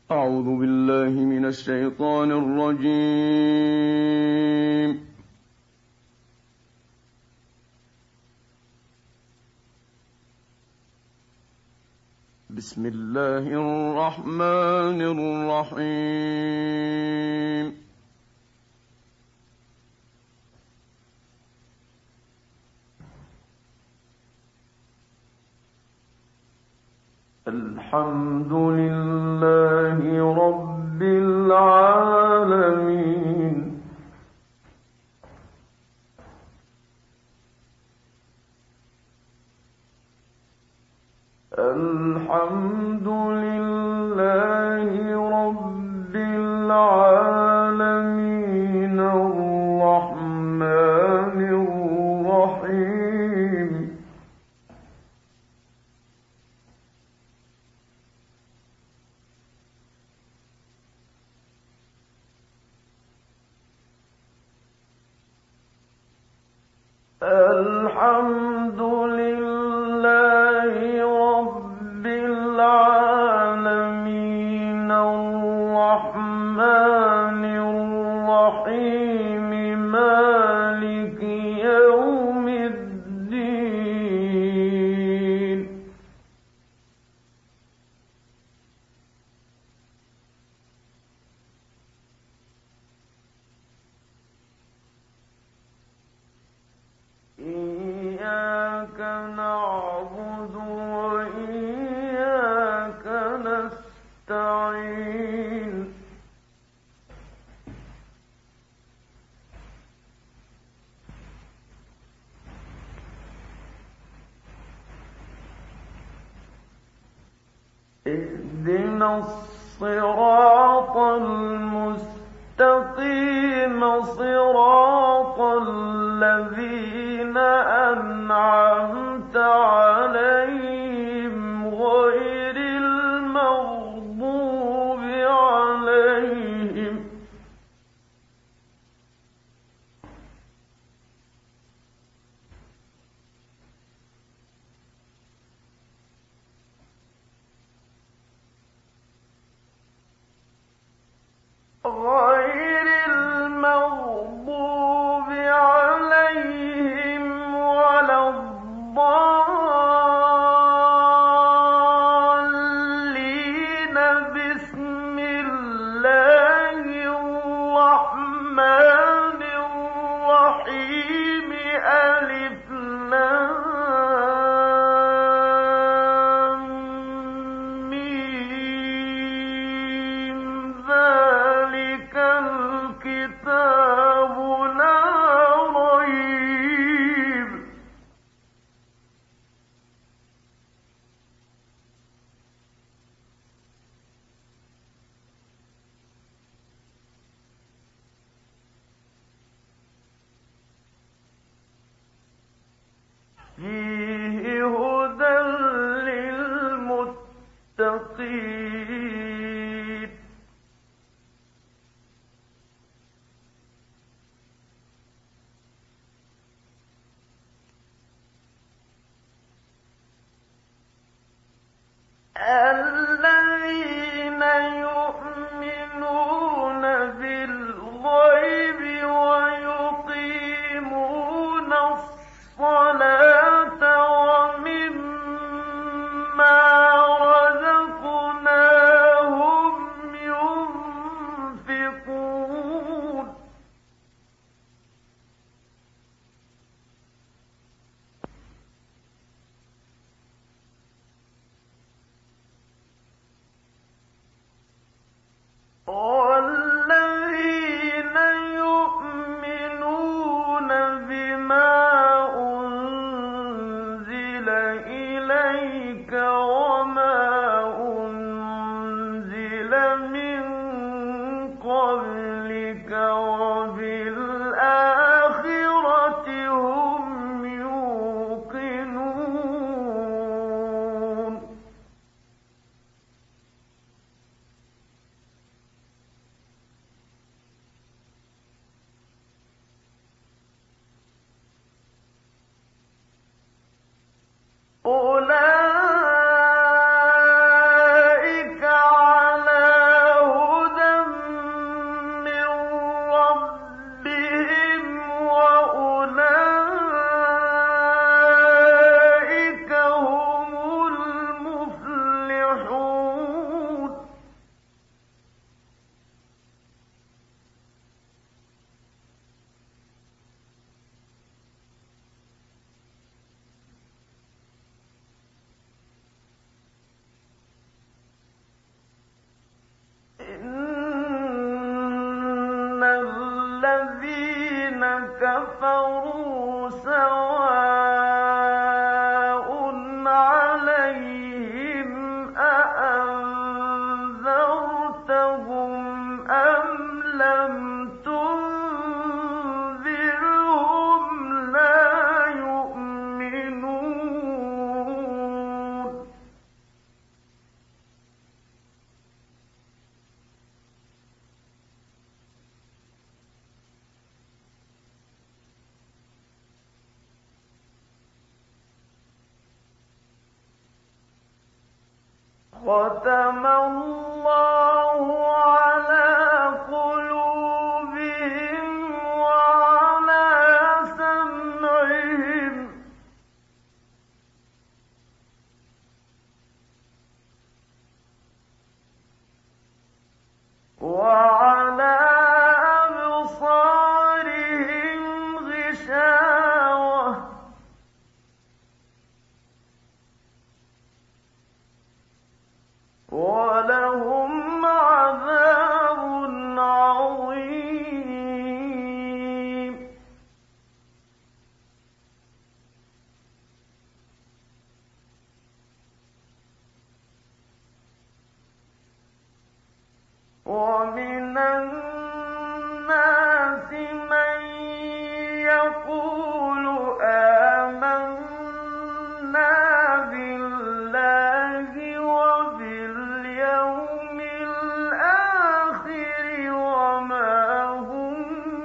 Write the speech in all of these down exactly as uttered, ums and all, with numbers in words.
أعوذ بالله من الشيطان الرجيم. بسم الله الرحمن الرحيم. الحمد لله رب العالمين. الحمد لله رب العالمين الرحمن الرحيم الحمد لله رب العالمين الرحمن الرحيم مالك يوم الدين. إياك نعبد وإياك نستعين. اهدنا الصراط المستقيم صراط الذين أنعمت عليهم غير المغضوب عليهم غير المغضوب عليهم ولا الضالين. بسم الله الرحمن الرحيم. ألف لام ميم. ذلك الكتاب لا ريب فيه هدى للمتقين. الذين يؤمنون بالغيب ويقيمون الصلاة ومما رزقناهم كَفَرُوا سَوَاءٌ عَلَيْهِمْ أَأَنذَرْتَهُمْ أَمْ لَمْ تُنذِرْهُمْ لَا يُؤْمِنُونَ خَتَمَ اللَّهُ عَلَىٰ قُلُوبِهِمْ وَعَلَىٰ سَمْعِهِمْ وَعَلَىٰ أَبْصَارِهِمْ غِشَاوَةٌ وَلَهُمْ عَذَابٌ عَظِيمٌ وَمِنَ النَّاسِ مَن يَقُولُ آمَنَّا بِاللَّهِ وَبِالْيَوْمِ الْآخِرِ وَمَا هُم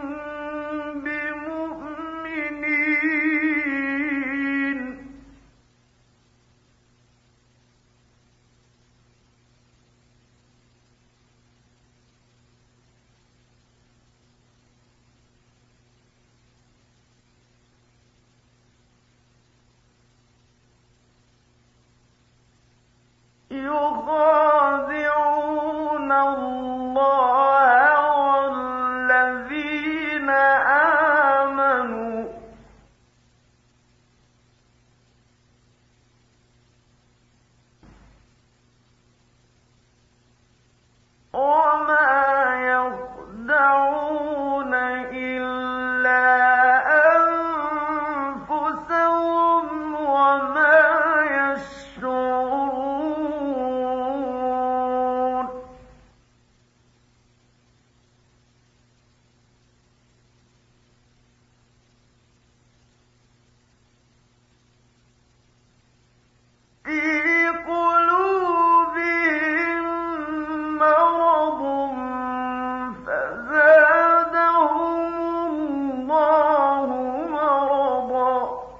بِمُؤْمِنِينَ يُخَادِعُونَ اللَّهَ وَالَّذِينَ آمَنُوا وَمَا يَخْدَعُونَ إِلَّا أَنفُسَهُمْ وَمَا يَشْعُرُونَ فِي قُلُوبِهِم مَّرَضٌ فَزَادَهُمُ اللَّهُ مَرَضًا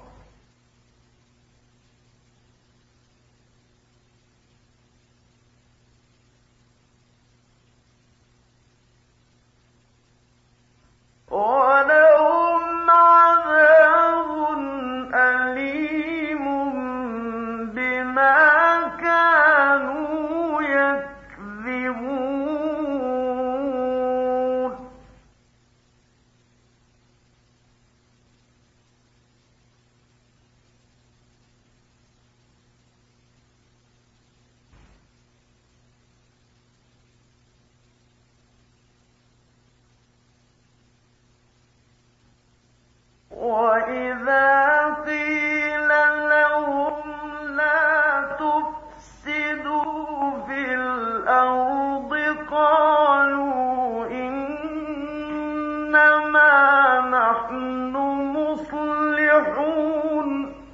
وَلَهُمْ عَذَابٌ أَلِيمٌ بِمَا كَانُوا يَكْذِبُونَ وَإِذَا قِيلَ لَهُمْ لَا تُفْسِدُوا فِي الْأَرْضِ قَالُوا إِنَّمَا نَحْنُ مُصْلِحُونَ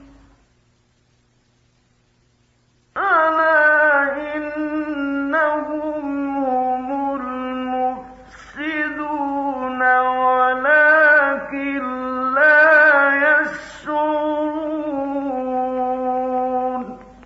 أَلَا إِنَّهُمْ هُمُ الْمُفْسِدُونَ وَلَٰكِن لَّا يَشْعُرُونَ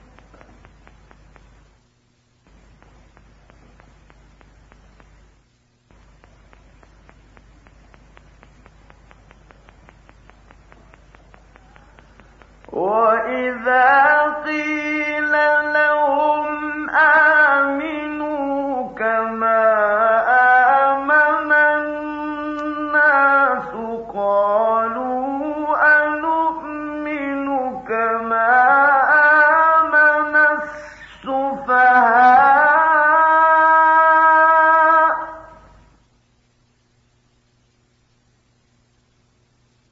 وَإِذَا قِيلَ لَهُمْ آمِنُوا كَمَا آمَنَ النَّاسُ قَالُوا أَنُؤْمِنُ كَمَا آمَنَ السُّفَهَاءُ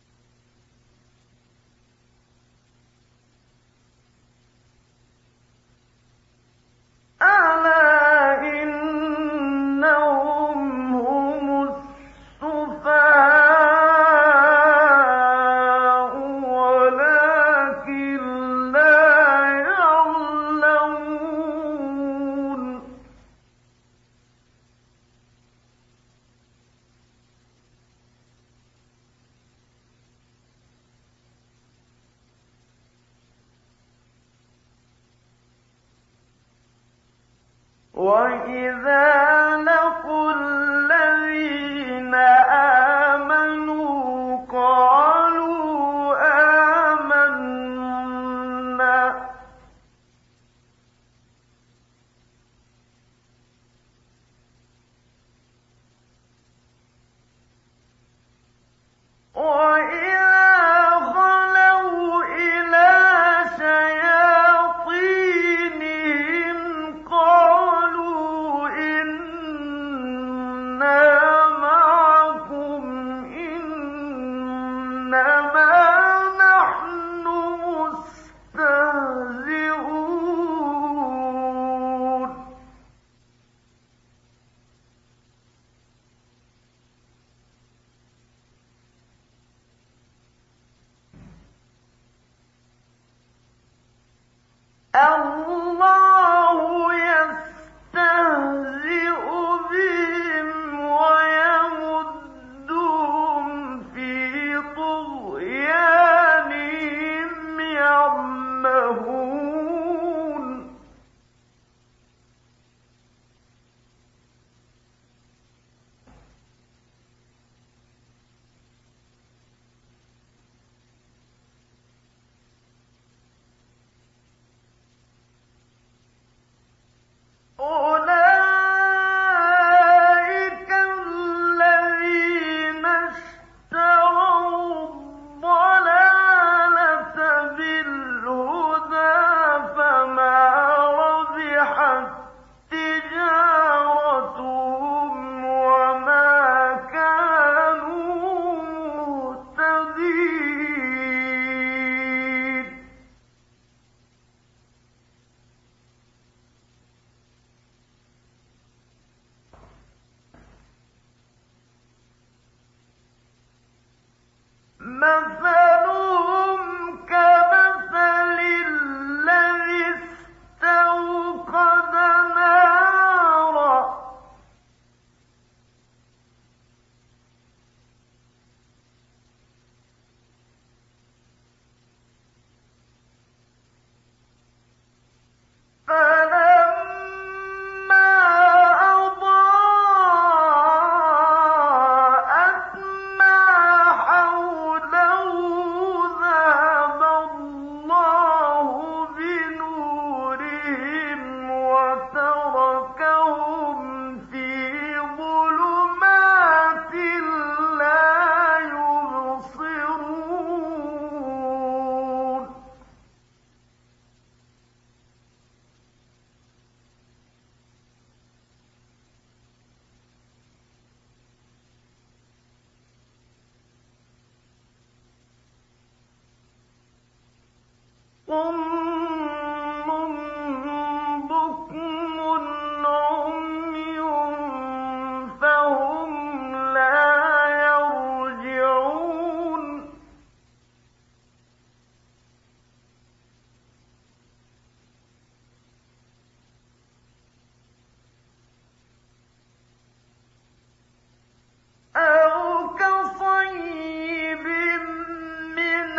وَإِذَا لَقُوا الَّذِينَ آمَنُوا قَالُوا آمَنَّا وَإِذَا خَلَوْا إِلَىٰ شَيَاطِينِهِمْ قَالُوا إِنَّا مَعَكُمْ إِنَّمَا نَحْنُ مُسْتَهْزِئُونَ اللَّهُ يَسْتَهْزِئُ بِهِمْ وَيَمُدُّهُمْ فِي طُغْيَانِهِمْ يَعْمَهُونَ أُولَٰئِكَ الَّذِينَ اشْتَرَوُا الضَّلَالَةَ بِالْهُدَىٰ فَمَا رَبِحَت تِّجَارَتُهُمْ وَمَا كَانُوا مُهْتَدِينَ مَثَلُهُمْ كَمَثَلِ الَّذِي اسْتَوْقَدَ نَارًا فَلَمَّا أَضَاءَتْ مَا حَوْلَهُ ذَهَبَ اللَّهُ بِنُورِهِمْ وَتَرَكَهُمْ فِي ظُلُمَاتٍ لَّا يُبْصِرُونَ صُمٌّ بُكْمٌ عُمْيٌ فَهُمْ لَا يَرْجِعُونَ أَوْ كَصَيِّبٍ مِّنَ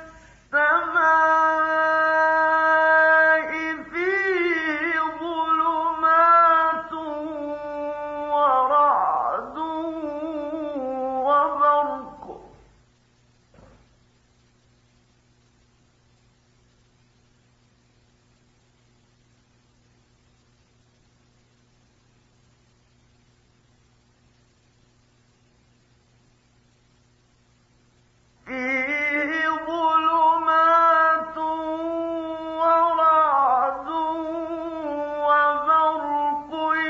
السَّمَاءِ فِيهِ ظُلُمَاتٌ وَرَعْدٌ وَبَرْقٌ فِيهِ ظُلُمَاتٌ وَرَعْدٌ وَبَرْقٌ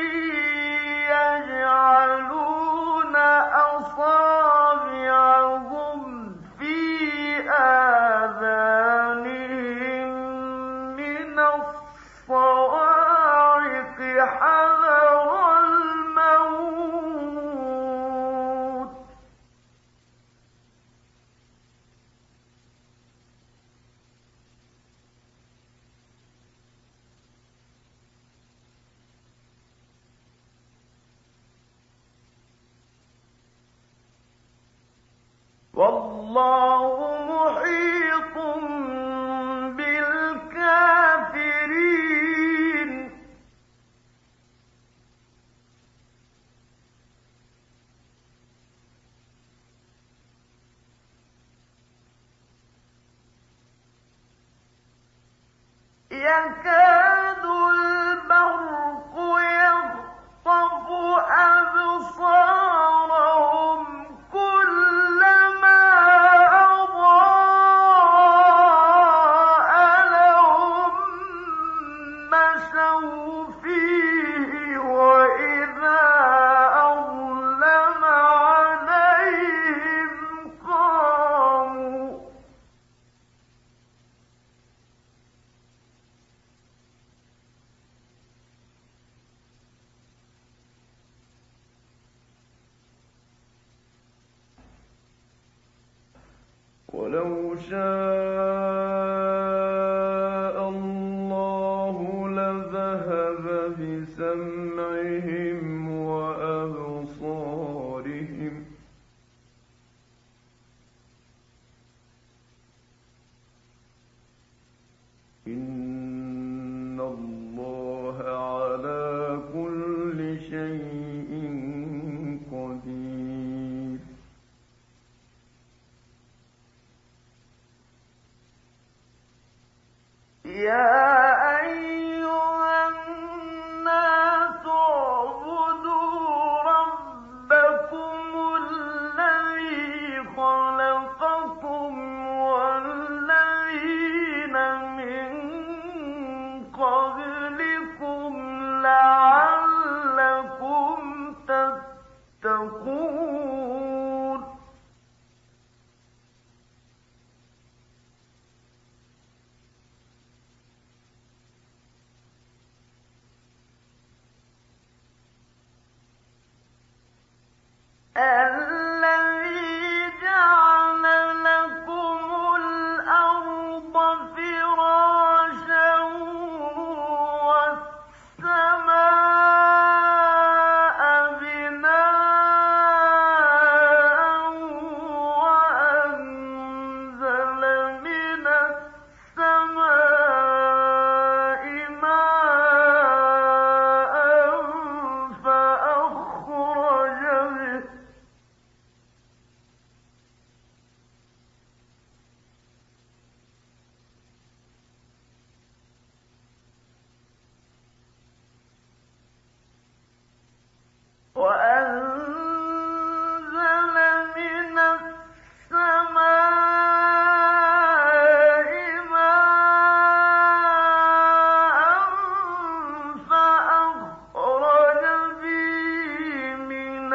يَجْعَلُونَ أَصَابِعَهُمْ فِي آذَانِهِم مِّنَ الصَّوَاعِقِ حَذَرَ الْمَوْتِ ۚ وَاللَّهُ مُحِيطٌ بِالْكَافِرِينَ يكاد البرق يخطف أبصارهم كلما أضاء لهم مشوا فيه وإذا أظلم عليهم قاموا ولو شاء الله لذهب بسمعهم وأبصارهم إن الله على كل شيء قدير يا أيها الناس اعبدوا ربكم الذي خلقكم والذين من قبلكم لعلكم تتقون الذي جعل لكم الأرض فراشا والسماء بناء وأنزل من السماء ماء فأخرج به وأنزل من السماء ماء فأخرج به من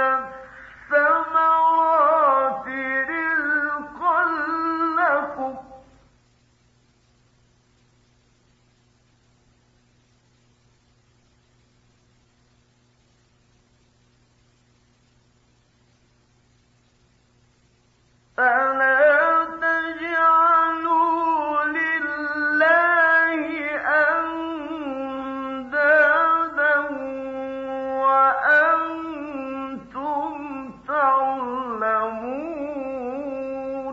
الثمرات رزقا لكم فلا تجعلوا لله أندادا وأنتم تعلمون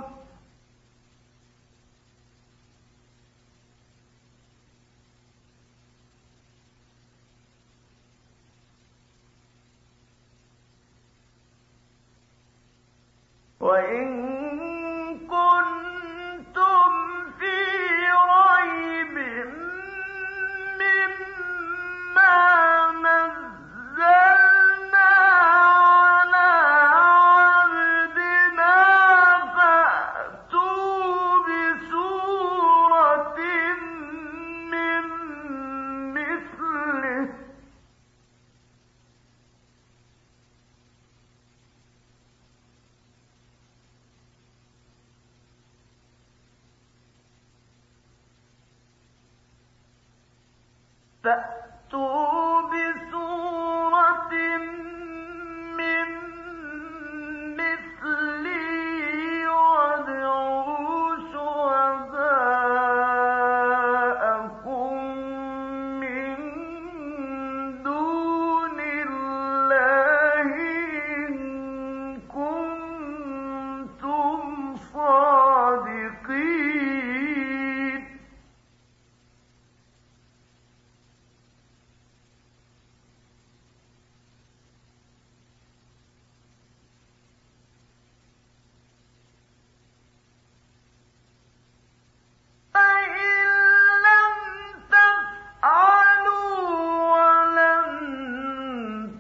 وإن كنتم في ريب مما نزلنا على عبدنا فأتوا بسورة من مثله فأتوا بسورة من مثله وادعوا شهداءكم من دون الله إن كنتم صادقين.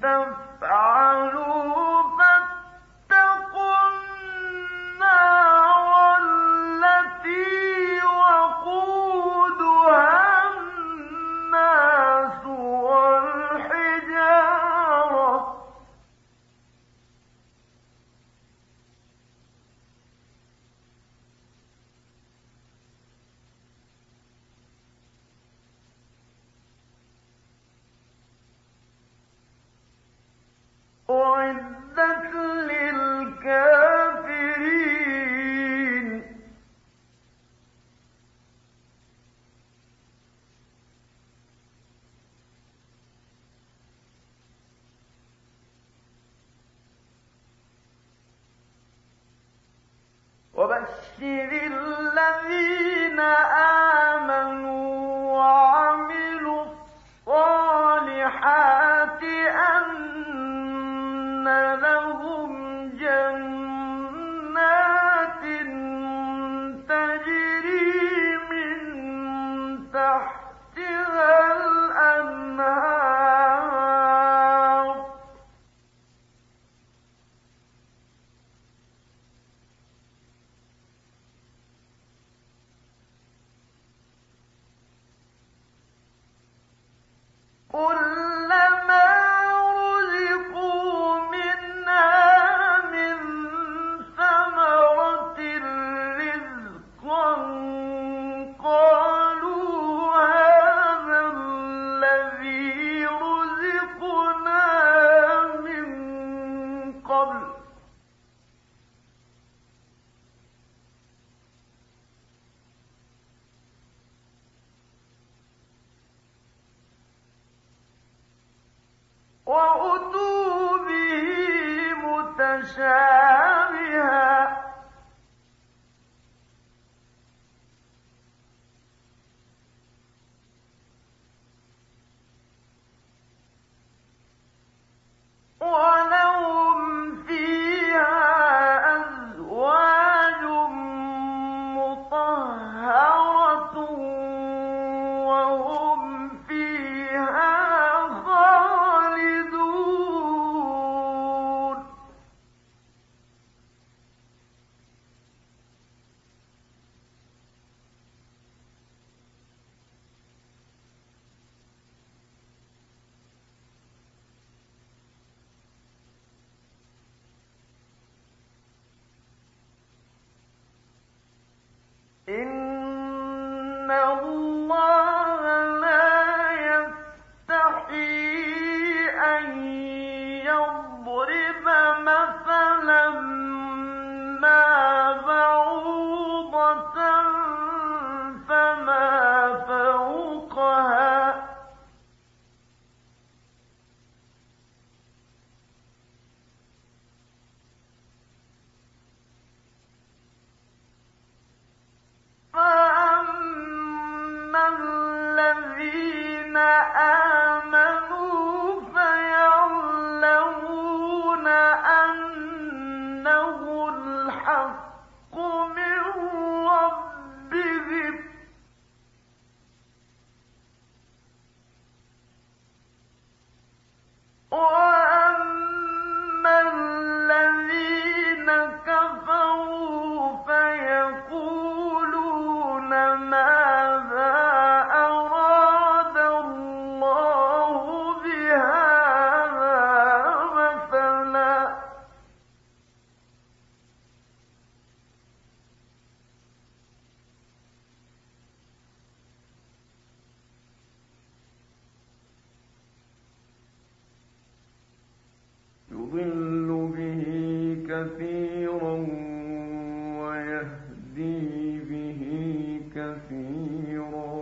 تفعلوا فاتقوا النار التي وقودها الناس والحجارة أعدت للكافرين وبشر الذين آمنوا وعملوا الصالحات أن لهم جنات تجري من تحتها الأنهار كلما رزقوا منها من ثمرة رزقا قالوا هذا الذي رزقنا من قبل وأتوا به متشابها ولهم فيها أزواج مطهرة وهم فيها خالدون إن الله لا يستحيي أن يضرب مثلا ما بعوضة فما فوقها فأما الذين آمنوا فيعلمون أنه الحق من ربهم وأما الذين كفروا فيقولون ماذا أراد الله بهذا مثلا يضل به كثيرا ويهدي به كثيرا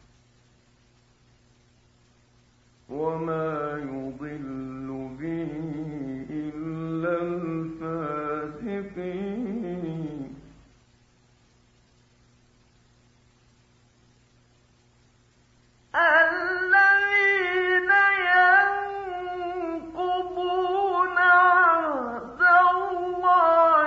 وما يضل به إلا الفاسقين الذين ينقضون عهد الله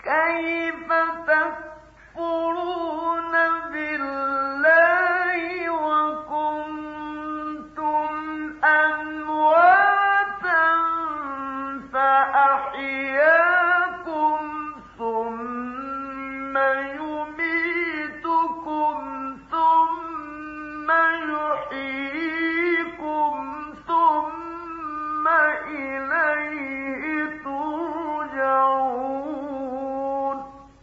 كيف تكفرون بالله وكنتم أمواتا فأحياكم ثم يميتكم ثم يحييكم ثم إليه ترجعون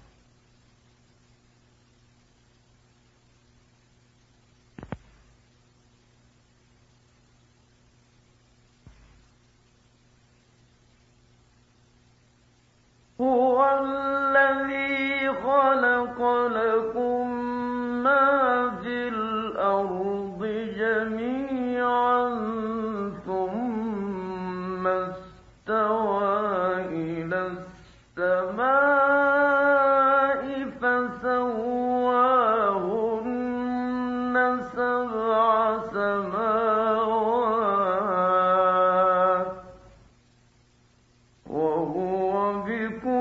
هو الذي خلق لكم ما في الأرض جميعا ثم استوى إلى السماء فسواهن سبع سماوات وهو بكل